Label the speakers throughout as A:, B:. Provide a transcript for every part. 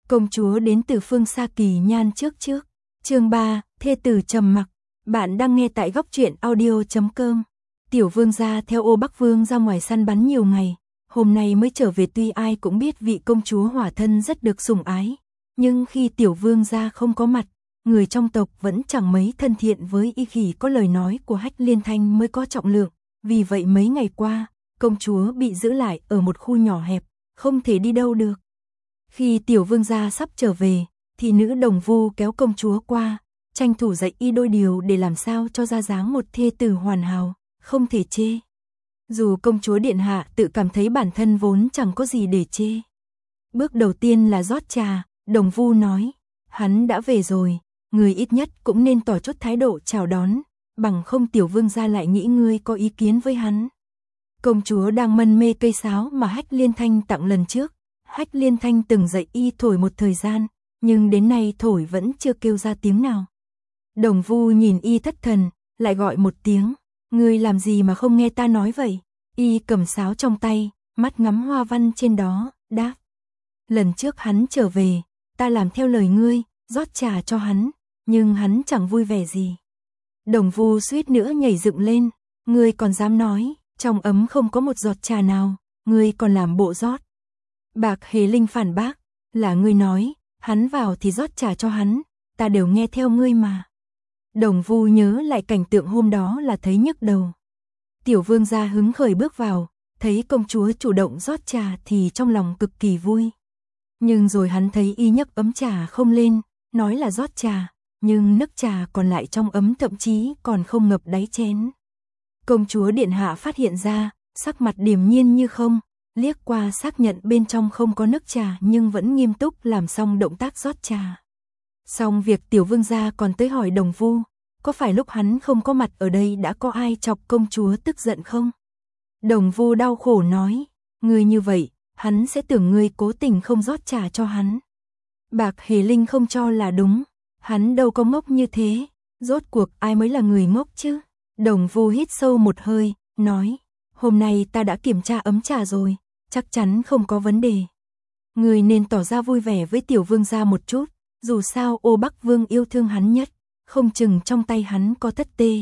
A: Công chúa đến từ phương xa kỳ nhan trước. Chương 3, thê tử trầm mặc. Bạn đang nghe tại góc truyện audio.com. Tiểu vương gia theo Ô Bắc Vương ra ngoài săn bắn nhiều ngày, hôm nay mới trở về. Tuy ai cũng biết vị công chúa hỏa thân rất được sủng ái, nhưng khi tiểu vương gia không có mặt, người trong tộc vẫn chẳng mấy thân thiện với y. Chỉ có lời nói của Hách Liên Thanh mới có trọng lượng, vì vậy mấy ngày qua, công chúa bị giữ lại ở một khu nhỏ hẹp, không thể đi đâu được. Khi tiểu vương gia sắp trở về, thì nữ đồng vu kéo công chúa qua, tranh thủ dạy y đôi điều để làm sao cho ra dáng một thê tử hoàn hảo, không thể chê. Dù công chúa điện hạ tự cảm thấy bản thân vốn chẳng có gì để chê. Bước đầu tiên là rót trà, đồng vu nói, hắn đã về rồi, người ít nhất cũng nên tỏ chút thái độ chào đón, bằng không tiểu vương gia lại nghĩ ngươi có ý kiến với hắn. Công chúa đang mân mê cây sáo mà Hách Liên Thanh tặng lần trước. Hách Liên Thanh từng dạy y thổi một thời gian, nhưng đến nay thổi vẫn chưa kêu ra tiếng nào. Đồng vu nhìn y thất thần, lại gọi một tiếng, ngươi làm gì mà không nghe ta nói vậy? Y cầm sáo trong tay, mắt ngắm hoa văn trên đó, đáp. Lần trước hắn trở về, ta làm theo lời ngươi, rót trà cho hắn, nhưng hắn chẳng vui vẻ gì. Đồng vu suýt nữa nhảy dựng lên, ngươi còn dám nói, trong ấm không có một giọt trà nào, ngươi còn làm bộ rót. Bạc Hề Linh phản bác, là ngươi nói, hắn vào thì rót trà cho hắn, ta đều nghe theo ngươi mà. Đồng vu nhớ lại cảnh tượng hôm đó là thấy nhức đầu. Tiểu vương gia hứng khởi bước vào, thấy công chúa chủ động rót trà thì trong lòng cực kỳ vui. Nhưng rồi hắn thấy y nhấc ấm trà không lên, nói là rót trà, nhưng nước trà còn lại trong ấm thậm chí còn không ngập đáy chén. Công chúa điện hạ phát hiện ra, sắc mặt điềm nhiên như không, liếc qua xác nhận bên trong không có nước trà nhưng vẫn nghiêm túc làm xong động tác rót trà. Xong việc tiểu vương gia còn tới hỏi đồng vu, có phải lúc hắn không có mặt ở đây đã có ai chọc công chúa tức giận không? Đồng vu đau khổ nói, ngươi như vậy, hắn sẽ tưởng ngươi cố tình không rót trà cho hắn. Bạc Hề Linh không cho là đúng, hắn đâu có ngốc như thế, rốt cuộc ai mới là người ngốc chứ? Đồng vu hít sâu một hơi, nói, hôm nay ta đã kiểm tra ấm trà rồi, chắc chắn không có vấn đề. Người nên tỏ ra vui vẻ với tiểu vương gia một chút, dù sao Ô Bắc Vương yêu thương hắn nhất, không chừng trong tay hắn có thất tê,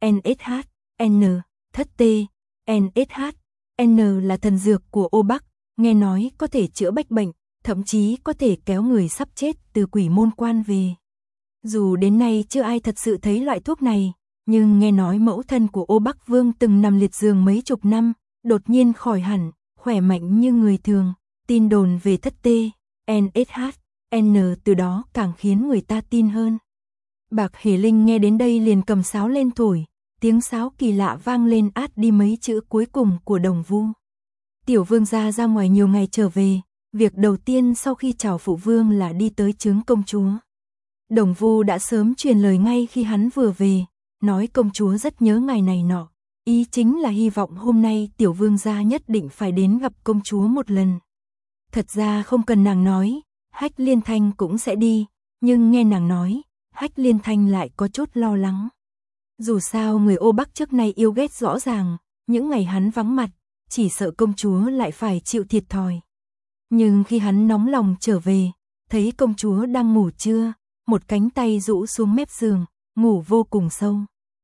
A: NSH-N, thất tê, NSH-N là thần dược của Ô Bắc, nghe nói có thể chữa bách bệnh, thậm chí có thể kéo người sắp chết từ quỷ môn quan về. Dù đến nay chưa ai thật sự thấy loại thuốc này, nhưng nghe nói mẫu thân của Ô Bắc Vương từng nằm liệt giường mấy chục năm, đột nhiên khỏi hẳn, khỏe mạnh như người thường. Tin đồn về thất tê, NSH-N từ đó càng khiến người ta tin hơn. Bạc Hề Linh nghe đến đây liền cầm sáo lên thổi, tiếng sáo kỳ lạ vang lên át đi mấy chữ cuối cùng của đồng vu. Tiểu vương gia ra ngoài nhiều ngày trở về, việc đầu tiên sau khi chào phụ vương là đi tới chướng công chúa. Đồng vu đã sớm truyền lời ngay khi hắn vừa về, nói công chúa rất nhớ ngày này nọ, ý chính là hy vọng hôm nay tiểu vương gia nhất định phải đến gặp công chúa một lần. Thật ra không cần nàng nói, Hách Liên Thanh cũng sẽ đi, nhưng nghe nàng nói, Hách Liên Thanh lại có chút lo lắng. Dù sao người Ô Bắc trước nay yêu ghét rõ ràng, những ngày hắn vắng mặt, chỉ sợ công chúa lại phải chịu thiệt thòi. Nhưng khi hắn nóng lòng trở về, thấy công chúa đang ngủ trưa, một cánh tay rũ xuống mép giường, ngủ vô cùng sâu.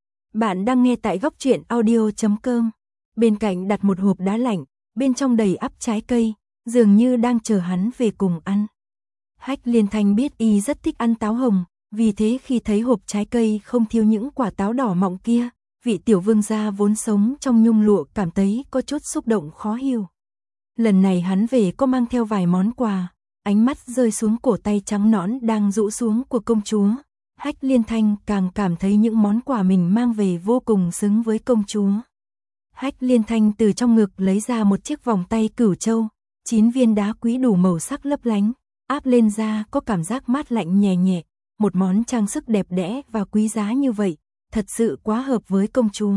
A: Bạn đang nghe tại góc truyện audio.com. Bên cạnh đặt một hộp đá lạnh, bên trong đầy ắp trái cây, dường như đang chờ hắn về cùng ăn. Hách Liên Thanh biết y rất thích ăn táo hồng, vì thế khi thấy hộp trái cây không thiếu những quả táo đỏ mọng kia, vị tiểu vương gia vốn sống trong nhung lụa cảm thấy có chút xúc động khó hiểu. Lần này hắn về có mang theo vài món quà, ánh mắt rơi xuống cổ tay trắng nõn đang rũ xuống của công chúa. Hách Liên Thanh càng cảm thấy những món quà mình mang về vô cùng xứng với công chúa. Hách Liên Thanh từ trong ngực lấy ra một chiếc vòng tay cửu châu, 9 viên đá quý đủ màu sắc lấp lánh, áp lên da có cảm giác mát lạnh nhẹ nhẹ, một món trang sức đẹp đẽ và quý giá như vậy, thật sự quá hợp với công chúa.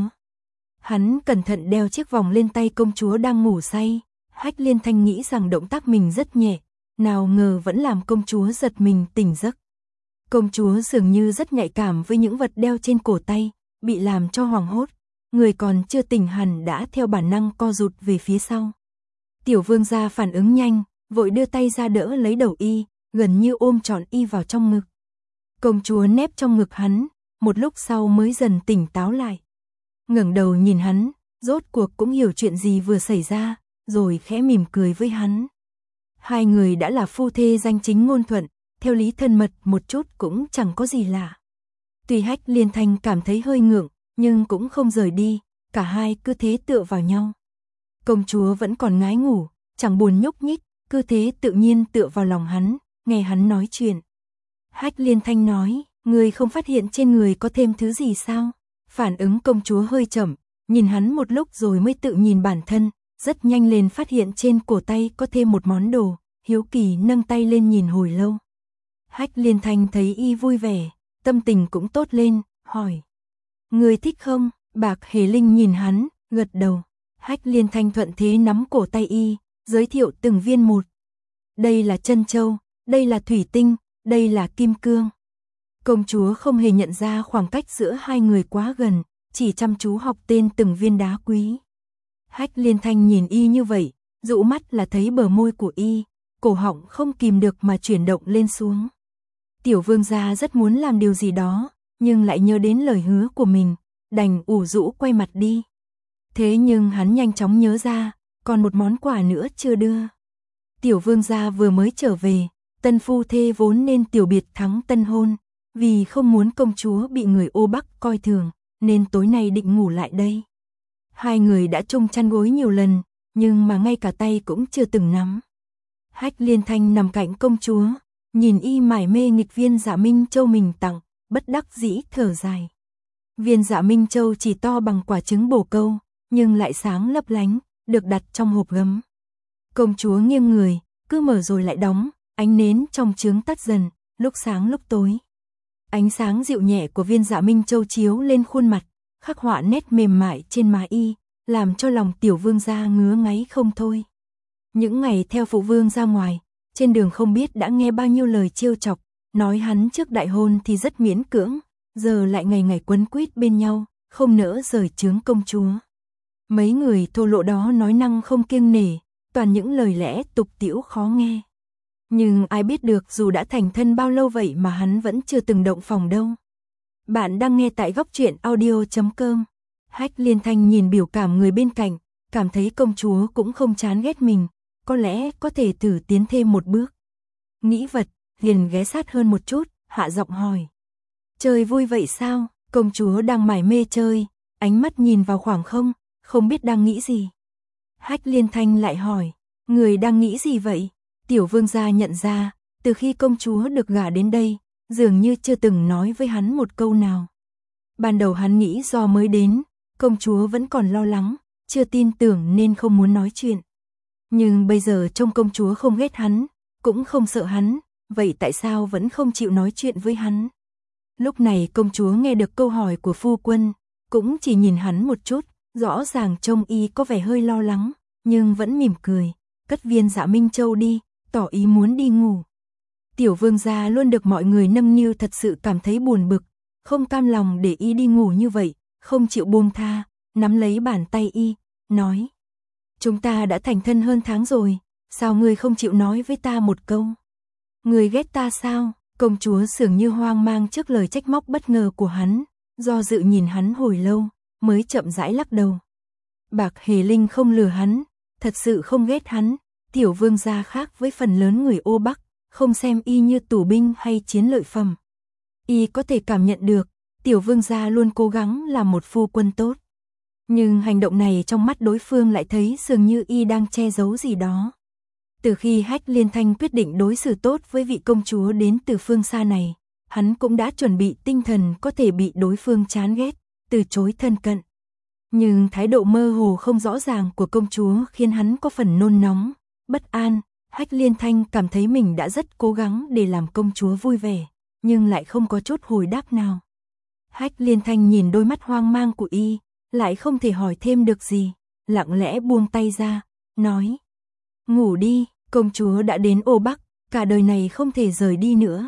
A: Hắn cẩn thận đeo chiếc vòng lên tay công chúa đang ngủ say, Hách Liên Thanh nghĩ rằng động tác mình rất nhẹ, nào ngờ vẫn làm công chúa giật mình tỉnh giấc. Công chúa dường như rất nhạy cảm với những vật đeo trên cổ tay, bị làm cho hoảng hốt, người còn chưa tỉnh hẳn đã theo bản năng co rụt về phía sau. Tiểu vương gia phản ứng nhanh, vội đưa tay ra đỡ lấy đầu y, gần như ôm trọn y vào trong ngực. Công chúa nép trong ngực hắn, một lúc sau mới dần tỉnh táo lại. Ngẩng đầu nhìn hắn, rốt cuộc cũng hiểu chuyện gì vừa xảy ra, rồi khẽ mỉm cười với hắn. Hai người đã là phu thê danh chính ngôn thuận, theo lý thân mật một chút cũng chẳng có gì lạ. Tuy Hách Liên Thanh cảm thấy hơi ngượng, nhưng cũng không rời đi, cả hai cứ thế tựa vào nhau. Công chúa vẫn còn ngái ngủ, chẳng buồn nhúc nhích, cứ thế tự nhiên tựa vào lòng hắn, nghe hắn nói chuyện. Hách Liên Thanh nói, người không phát hiện trên người có thêm thứ gì sao? Phản ứng công chúa hơi chậm, nhìn hắn một lúc rồi mới tự nhìn bản thân, rất nhanh lên phát hiện trên cổ tay có thêm một món đồ, hiếu kỳ nâng tay lên nhìn hồi lâu. Hách Liên Thanh thấy y vui vẻ, tâm tình cũng tốt lên, hỏi. Người thích không? Bạc Hề Linh nhìn hắn, gật đầu. Hách Liên Thanh thuận thế nắm cổ tay y, giới thiệu từng viên một. Đây là trân châu, đây là thủy tinh, đây là kim cương. Công chúa không hề nhận ra khoảng cách giữa hai người quá gần, chỉ chăm chú học tên từng viên đá quý. Hách Liên Thanh nhìn y như vậy, dụ mắt là thấy bờ môi của y, cổ họng không kìm được mà chuyển động lên xuống. Tiểu vương gia rất muốn làm điều gì đó, nhưng lại nhớ đến lời hứa của mình, đành ủ rũ quay mặt đi. Thế nhưng hắn nhanh chóng nhớ ra, còn một món quà nữa chưa đưa. Tiểu vương gia vừa mới trở về, tân phu thê vốn nên tiểu biệt thắng tân hôn, vì không muốn công chúa bị người ô Bắc coi thường, nên tối nay định ngủ lại đây. Hai người đã chung chăn gối nhiều lần, nhưng mà ngay cả tay cũng chưa từng nắm. Hách Liên Thanh nằm cạnh công chúa, nhìn y mải mê nghịch viên Dạ Minh Châu mình tặng, bất đắc dĩ thở dài. Viên Dạ Minh Châu chỉ to bằng quả trứng bồ câu, nhưng lại sáng lấp lánh, được đặt trong hộp gấm. Công chúa nghiêng người, cứ mở rồi lại đóng, ánh nến trong chướng tắt dần, lúc sáng lúc tối. Ánh sáng dịu nhẹ của viên Dạ Minh Châu chiếu lên khuôn mặt, khắc họa nét mềm mại trên má y, làm cho lòng tiểu vương gia ngứa ngáy không thôi. Những ngày theo phụ vương ra ngoài, trên đường không biết đã nghe bao nhiêu lời trêu chọc, nói hắn trước đại hôn thì rất miễn cưỡng, giờ lại ngày ngày quấn quýt bên nhau, không nỡ rời chướng công chúa. Mấy người thô lộ đó nói năng không kiêng nể, toàn những lời lẽ tục tĩu khó nghe. Nhưng ai biết được dù đã thành thân bao lâu vậy mà hắn vẫn chưa từng động phòng đâu. Bạn đang nghe tại góc truyện audio.com. Hách Liên Thanh nhìn biểu cảm người bên cạnh, cảm thấy công chúa cũng không chán ghét mình, có lẽ có thể thử tiến thêm một bước. Nghĩ vật, liền ghé sát hơn một chút, hạ giọng hỏi. Chơi vui vậy sao? Công chúa đang mải mê chơi, ánh mắt nhìn vào khoảng không, không biết đang nghĩ gì. Hách Liên Thanh lại hỏi, người đang nghĩ gì vậy? Tiểu vương gia nhận ra, từ khi công chúa được gả đến đây, dường như chưa từng nói với hắn một câu nào. Ban đầu hắn nghĩ do mới đến, công chúa vẫn còn lo lắng, chưa tin tưởng nên không muốn nói chuyện. Nhưng bây giờ trông công chúa không ghét hắn, cũng không sợ hắn, vậy tại sao vẫn không chịu nói chuyện với hắn? Lúc này công chúa nghe được câu hỏi của phu quân, cũng chỉ nhìn hắn một chút, rõ ràng trông y có vẻ hơi lo lắng, nhưng vẫn mỉm cười, cất viên Dạ Minh Châu đi, tỏ ý muốn đi ngủ. Tiểu vương gia luôn được mọi người nâng niu thật sự cảm thấy buồn bực, không cam lòng để y đi ngủ như vậy, không chịu buông tha, nắm lấy bàn tay y, nói. Chúng ta đã thành thân hơn tháng rồi, sao ngươi không chịu nói với ta một câu? Ngươi ghét ta sao? Công chúa dường như hoang mang trước lời trách móc bất ngờ của hắn, do dự nhìn hắn hồi lâu, mới chậm rãi lắc đầu. Bạc Hề Linh không lừa hắn, thật sự không ghét hắn, tiểu vương gia khác với phần lớn người ô Bắc, không xem y như tù binh hay chiến lợi phẩm. Y có thể cảm nhận được, tiểu vương gia luôn cố gắng làm một phu quân tốt. Nhưng hành động này trong mắt đối phương lại thấy dường như y đang che giấu gì đó. Từ khi Hách Liên Thanh quyết định đối xử tốt với vị công chúa đến từ phương xa này, hắn cũng đã chuẩn bị tinh thần có thể bị đối phương chán ghét, từ chối thân cận. Nhưng thái độ mơ hồ không rõ ràng của công chúa khiến hắn có phần nôn nóng, bất an. Hách Liên Thanh cảm thấy mình đã rất cố gắng để làm công chúa vui vẻ, nhưng lại không có chút hồi đáp nào. Hách Liên Thanh nhìn đôi mắt hoang mang của y, lại không thể hỏi thêm được gì, lặng lẽ buông tay ra, nói. Ngủ đi, công chúa đã đến ô Bắc, cả đời này không thể rời đi nữa.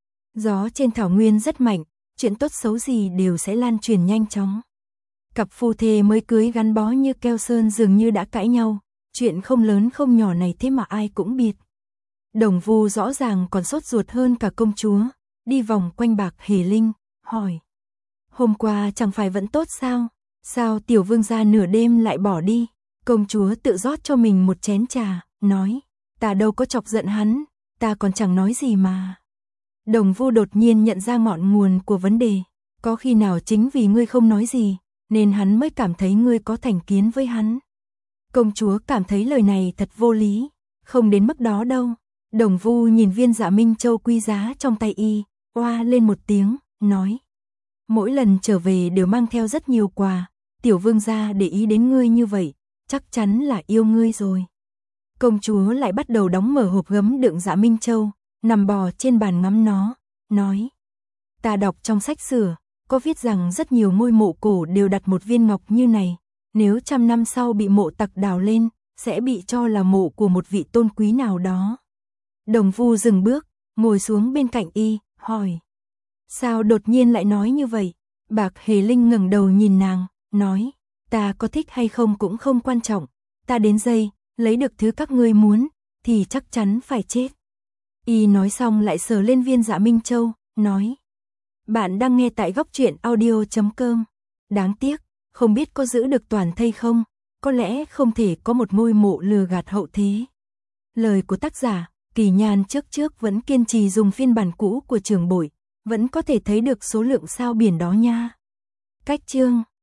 A: Gió trên thảo nguyên rất mạnh, chuyện tốt xấu gì đều sẽ lan truyền nhanh chóng. Cặp phu thê mới cưới gắn bó như keo sơn dường như đã cãi nhau, chuyện không lớn không nhỏ này thế mà ai cũng biết. Đồng Vu rõ ràng còn sốt ruột hơn cả công chúa, đi vòng quanh Bạc Hề Linh, hỏi. Hôm qua chẳng phải vẫn tốt sao? Sao tiểu vương gia nửa đêm lại bỏ đi? Công chúa tự rót cho mình một chén trà, nói. Ta đâu có chọc giận hắn, ta còn chẳng nói gì mà. Đồng Vu đột nhiên nhận ra ngọn nguồn của vấn đề. Có khi nào chính vì ngươi không nói gì, nên hắn mới cảm thấy ngươi có thành kiến với hắn. Công chúa cảm thấy lời này thật vô lý, không đến mức đó đâu. Đồng Vu nhìn viên Dạ Minh Châu quý giá trong tay y, oa lên một tiếng, nói. Mỗi lần trở về đều mang theo rất nhiều quà, tiểu vương gia để ý đến ngươi như vậy, chắc chắn là yêu ngươi rồi. Công chúa lại bắt đầu đóng mở hộp gấm đựng Dạ Minh Châu, nằm bò trên bàn ngắm nó, nói. Ta đọc trong sách sử, có viết rằng rất nhiều ngôi mộ cổ đều đặt một viên ngọc như này, nếu 100 năm sau bị mộ tặc đào lên, sẽ bị cho là mộ của một vị tôn quý nào đó. Đồng Vu dừng bước, ngồi xuống bên cạnh y, hỏi. Sao đột nhiên lại nói như vậy? Bạc Hề Linh ngẩng đầu nhìn nàng, nói. Ta có thích hay không cũng không quan trọng, ta đến đây, lấy được thứ các ngươi muốn, thì chắc chắn phải chết. Y nói xong lại sờ lên viên Dạ Minh Châu, nói. Bạn đang nghe tại góc truyện audio.com. Đáng tiếc, không biết có giữ được toàn thây không, có lẽ không thể có một ngôi mộ lừa gạt hậu thế. Lời của tác giả, Kỳ Nhan trước vẫn kiên trì dùng phiên bản cũ của Trường Bội, vẫn có thể thấy được số lượng sao biển đó nha. Cách chương